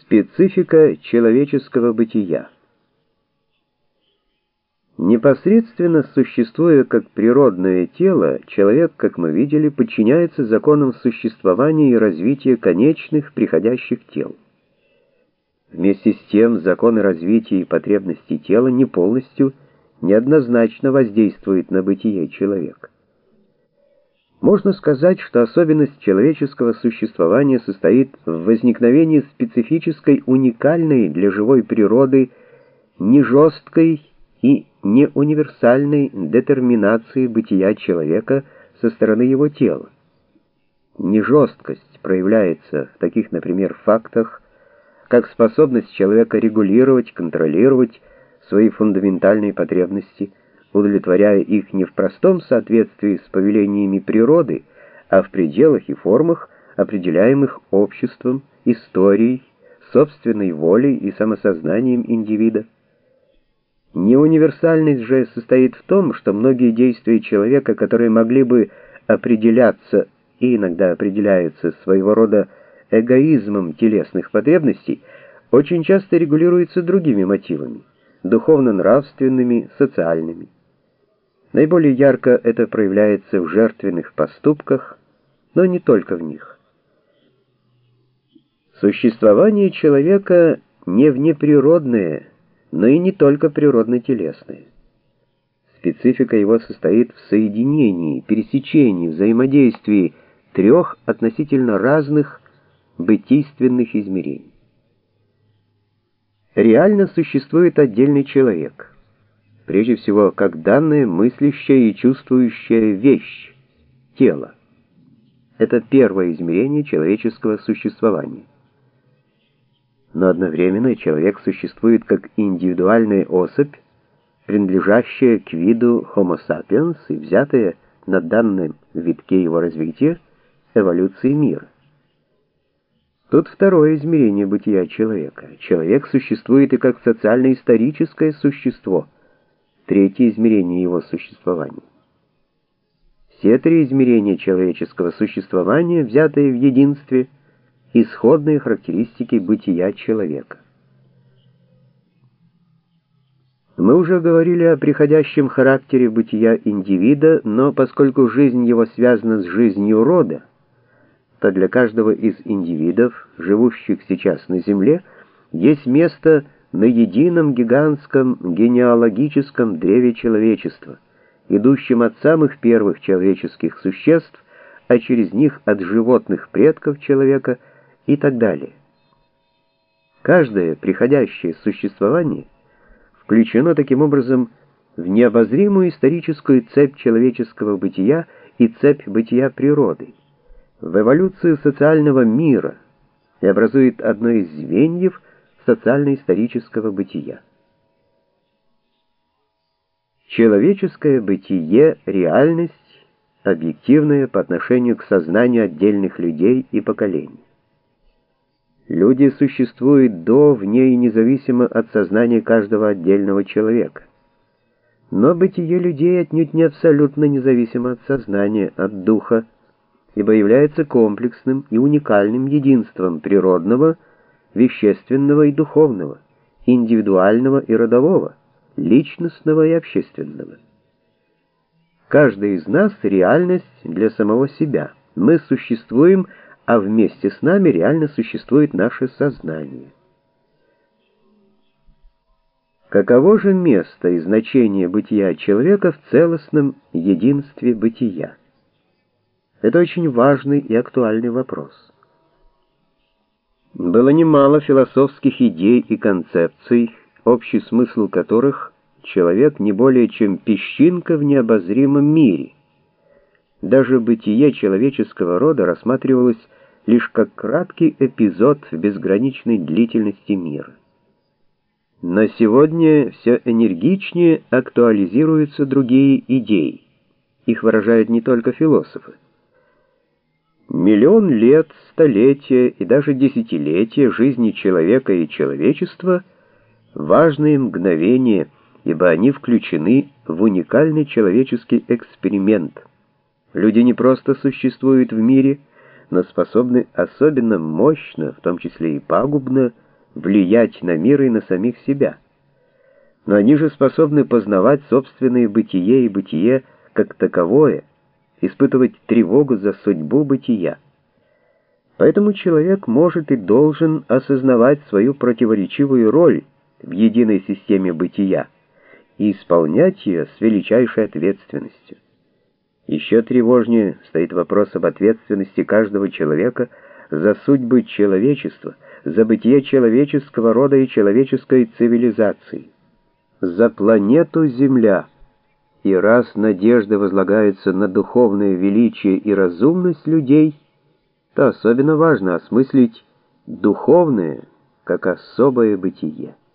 Специфика человеческого бытия. Непосредственно существуя как природное тело, человек, как мы видели, подчиняется законам существования и развития конечных приходящих тел. Вместе с тем, законы развития и потребностей тела не полностью, неоднозначно воздействуют на бытие человека. Можно сказать, что особенность человеческого существования состоит в возникновении специфической, уникальной для живой природы, не жесткой и не универсальной детерминации бытия человека со стороны его тела. Нежесткость проявляется в таких, например, фактах, как способность человека регулировать, контролировать свои фундаментальные потребности, удовлетворяя их не в простом соответствии с повелениями природы, а в пределах и формах, определяемых обществом, историей, собственной волей и самосознанием индивида. Неуниверсальность же состоит в том, что многие действия человека, которые могли бы определяться и иногда определяются своего рода эгоизмом телесных потребностей, очень часто регулируются другими мотивами, духовно-нравственными, социальными. Наиболее ярко это проявляется в жертвенных поступках, но не только в них. Существование человека не внеприродное, но и не только природно-телесное. Специфика его состоит в соединении, пересечении, взаимодействии трех относительно разных бытийственных измерений. Реально существует отдельный человек, прежде всего как данная мыслящая и чувствующая вещь, тело. Это первое измерение человеческого существования. Но одновременно человек существует как индивидуальная особь, принадлежащая к виду Homo sapiens и взятая на данном витке его развития эволюции мира. Тут второе измерение бытия человека. Человек существует и как социально-историческое существо, третье измерение его существования. Все три измерения человеческого существования, взятые в единстве, исходные характеристики бытия человека. Мы уже говорили о приходящем характере бытия индивида, но поскольку жизнь его связана с жизнью рода, то для каждого из индивидов, живущих сейчас на Земле, есть место на едином гигантском генеалогическом древе человечества, идущем от самых первых человеческих существ, а через них от животных предков человека и так далее. Каждое приходящее существование включено таким образом в необозримую историческую цепь человеческого бытия и цепь бытия природы, в эволюцию социального мира и образует одно из звеньев социально-исторического бытия. Человеческое бытие — реальность, объективная по отношению к сознанию отдельных людей и поколений. Люди существуют до, вне и независимо от сознания каждого отдельного человека. Но бытие людей отнюдь не абсолютно независимо от сознания, от духа, ибо является комплексным и уникальным единством природного, вещественного и духовного, индивидуального и родового, личностного и общественного. Каждый из нас — реальность для самого себя. Мы существуем, а вместе с нами реально существует наше сознание. Каково же место и значение бытия человека в целостном единстве бытия? Это очень важный и актуальный вопрос. Было немало философских идей и концепций, общий смысл которых — человек не более чем песчинка в необозримом мире. Даже бытие человеческого рода рассматривалось лишь как краткий эпизод в безграничной длительности мира. Но сегодня все энергичнее актуализируются другие идеи. Их выражают не только философы. Миллион лет, столетия и даже десятилетия жизни человека и человечества — важные мгновения, ибо они включены в уникальный человеческий эксперимент. Люди не просто существуют в мире, но способны особенно мощно, в том числе и пагубно, влиять на мир и на самих себя. Но они же способны познавать собственное бытие и бытие как таковое, испытывать тревогу за судьбу бытия. Поэтому человек может и должен осознавать свою противоречивую роль в единой системе бытия и исполнять ее с величайшей ответственностью. Еще тревожнее стоит вопрос об ответственности каждого человека за судьбы человечества, за бытие человеческого рода и человеческой цивилизации, за планету Земля. И раз надежды возлагаются на духовное величие и разумность людей, то особенно важно осмыслить духовное как особое бытие.